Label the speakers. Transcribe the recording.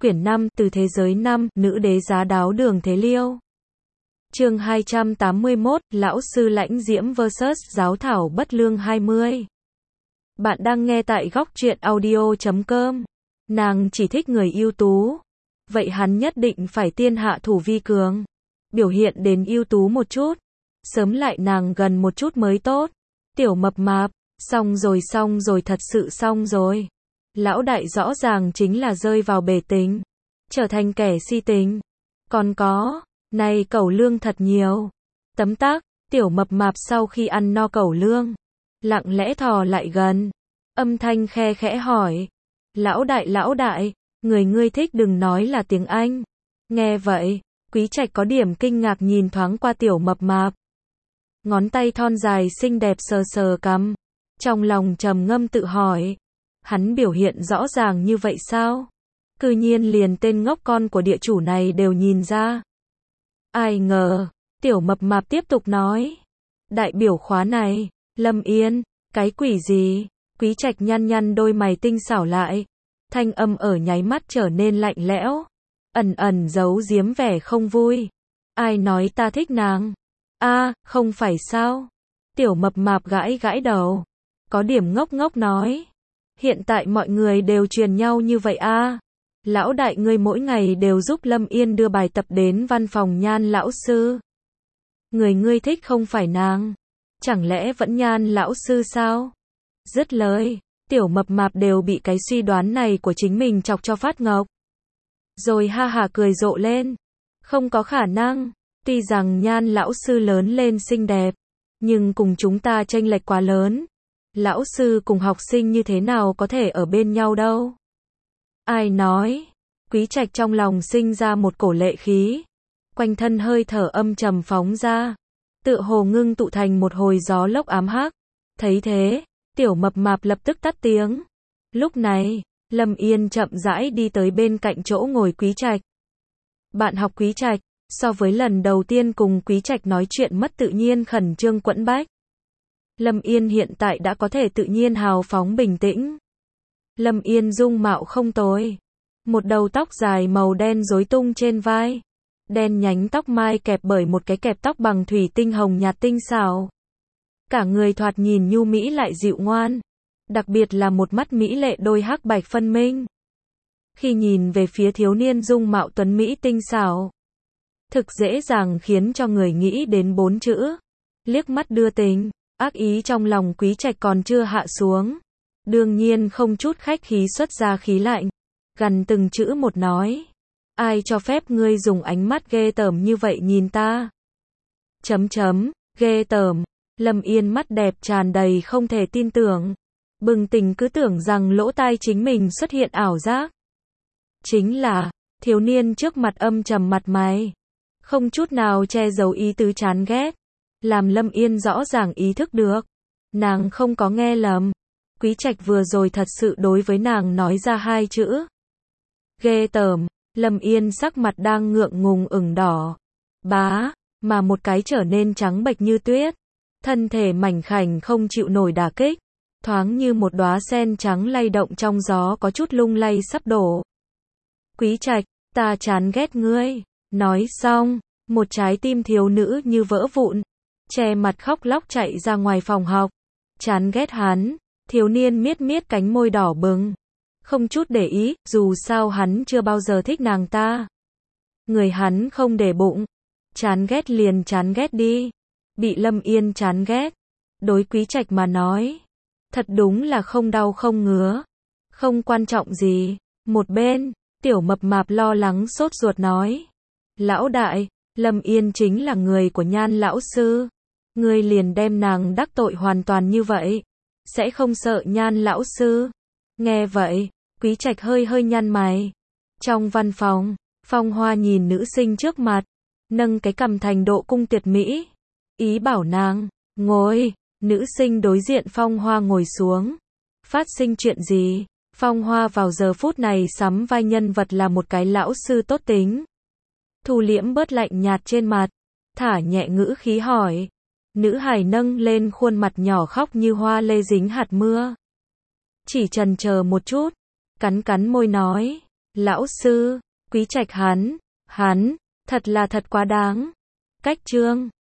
Speaker 1: quyển 5, từ thế giới 5, nữ đế giá đáo Đường Thế Liêu. Chương 281, Lão sư Lãnh Diễm vs Giáo thảo Bất Lương 20. Bạn đang nghe tại góc truyện audio.com. Nàng chỉ thích người ưu tú. Vậy hắn nhất định phải tiên hạ thủ vi cường. Biểu hiện đến ưu tú một chút. Sớm lại nàng gần một chút mới tốt. Tiểu mập mạp, xong rồi thật sự xong rồi. Lão đại rõ ràng chính là rơi vào bể tình. Trở thành kẻ si tình. Còn có, này cẩu lương thật nhiều. Tấm tắc, tiểu mập mạp sau khi ăn no cẩu lương. Lặng lẽ thò lại gần. Âm thanh khe khẽ hỏi. Lão đại, người ngươi thích đừng nói là tiếng Anh. Nghe vậy, Quý Trạch có điểm kinh ngạc nhìn thoáng qua tiểu mập mạp. Ngón tay thon dài xinh đẹp sờ sờ cằm. Trong lòng trầm ngâm tự hỏi. Hắn biểu hiện rõ ràng như vậy sao? Cư nhiên liền tên ngốc con của địa chủ này đều nhìn ra. Ai ngờ, tiểu mập mạp tiếp tục nói. Đại biểu khóa này, Lâm Yên, cái quỷ gì? Quý Trạch nhăn đôi mày tinh xảo lại. Thanh âm ở nháy mắt trở nên lạnh lẽo. Ẩn giấu giếm vẻ không vui. Ai nói ta thích nàng? Không phải sao? Tiểu mập mạp gãi đầu. Có điểm ngốc nói. Hiện tại mọi người đều truyền nhau như vậy Lão đại ngươi mỗi ngày đều giúp Lâm Yên đưa bài tập đến văn phòng Nhan lão sư. Người ngươi thích không phải nàng. Chẳng lẽ vẫn Nhan lão sư sao? Dứt lời, tiểu mập mạp đều bị cái suy đoán này của chính mình chọc cho phát ngốc. Rồi ha hả cười rộ lên. Không có khả năng. Tuy rằng Nhan lão sư lớn lên xinh đẹp, nhưng cùng chúng ta chênh lệch quá lớn. Lão sư cùng học sinh như thế nào có thể ở bên nhau đâu? Ai nói? Quý Trạch trong lòng sinh ra một cổ lệ khí. Quanh thân hơi thở âm trầm phóng ra. Tựa hồ ngưng tụ thành một hồi gió lốc ám hắc. Thấy thế, tiểu mập mạp lập tức tắt tiếng. Lúc này, Lâm Yên chậm rãi đi tới bên cạnh chỗ ngồi Quý Trạch. Bạn học Quý Trạch, so với lần đầu tiên cùng Quý Trạch nói chuyện mất tự nhiên khẩn trương quẫn bách. Lâm Yên hiện tại đã có thể tự nhiên hào phóng bình tĩnh. Lâm Yên dung mạo không tồi. Một đầu tóc dài màu đen rối tung trên vai. Đen nhánh tóc mai kẹp bởi một cái kẹp tóc bằng thủy tinh hồng nhạt tinh xảo. Cả người thoạt nhìn nhu mỹ lại dịu ngoan. Đặc biệt là một mắt mỹ lệ đôi hắc bạch phân minh. Khi nhìn về phía thiếu niên dung mạo tuấn mỹ tinh xảo, thực dễ dàng khiến cho người nghĩ đến 4 chữ. Liếc mắt đưa tình. Ác ý trong lòng Quý Trạch còn chưa hạ xuống. Đương nhiên không chút khách khí xuất ra khí lạnh. Gần từng chữ một nói. Ai cho phép ngươi dùng ánh mắt ghê tởm như vậy nhìn ta? Ghê tởm. Lâm Yên mắt đẹp tràn đầy không thể tin tưởng. Bừng tỉnh cứ tưởng rằng lỗ tai chính mình xuất hiện ảo giác. Chính là, thiếu niên trước mặt âm trầm mặt mày. Không chút nào che giấu ý tứ chán ghét. Làm Lâm Yên rõ ràng ý thức được. Nàng không có nghe lầm. Quý Trạch vừa rồi thật sự đối với nàng nói ra 2 chữ. Ghê tởm. Lâm Yên sắc mặt đang ngượng ngùng ửng đỏ. Mà một cái trở nên trắng bệch như tuyết. Thân thể mảnh khảnh không chịu nổi đả kích. Thoáng như một đóa sen trắng lay động trong gió có chút lung lay sắp đổ. Quý Trạch, ta chán ghét ngươi. Nói xong, một trái tim thiếu nữ như vỡ vụn. Che mặt khóc lóc chạy ra ngoài phòng học. Chán ghét hắn. Thiếu niên miết cánh môi đỏ bừng. Không chút để ý, dù sao hắn chưa bao giờ thích nàng ta. Người hắn không để bụng. Chán ghét liền chán ghét đi. Bị Lâm Yên chán ghét. Đối Quý Trạch mà nói. Thật đúng là không đau không ngứa. Không quan trọng gì. Một bên, tiểu mập mạp lo lắng sốt ruột nói. Lão đại, Lâm Yên chính là người của Nhan lão sư. Ngươi liền đem nàng đắc tội hoàn toàn như vậy. Sẽ không sợ Nhan lão sư? Nghe vậy, Quý Trạch hơi nhăn mày. Trong văn phòng, Phong Hoa nhìn nữ sinh trước mặt. Nâng cái cằm thành độ cung tuyệt mỹ. Ý bảo nàng, ngồi. Nữ sinh đối diện Phong Hoa ngồi xuống. Phát sinh chuyện gì? Phong Hoa vào giờ phút này sắm vai nhân vật là một cái lão sư tốt tính. Thu liễm bớt lạnh nhạt trên mặt. Thả nhẹ ngữ khí hỏi. Nữ hài nâng lên khuôn mặt nhỏ khóc như hoa lê dính hạt mưa. Chỉ chần chờ một chút. Cắn môi nói. Lão sư, Quý Trạch hắn, thật là thật quá đáng. Cách chương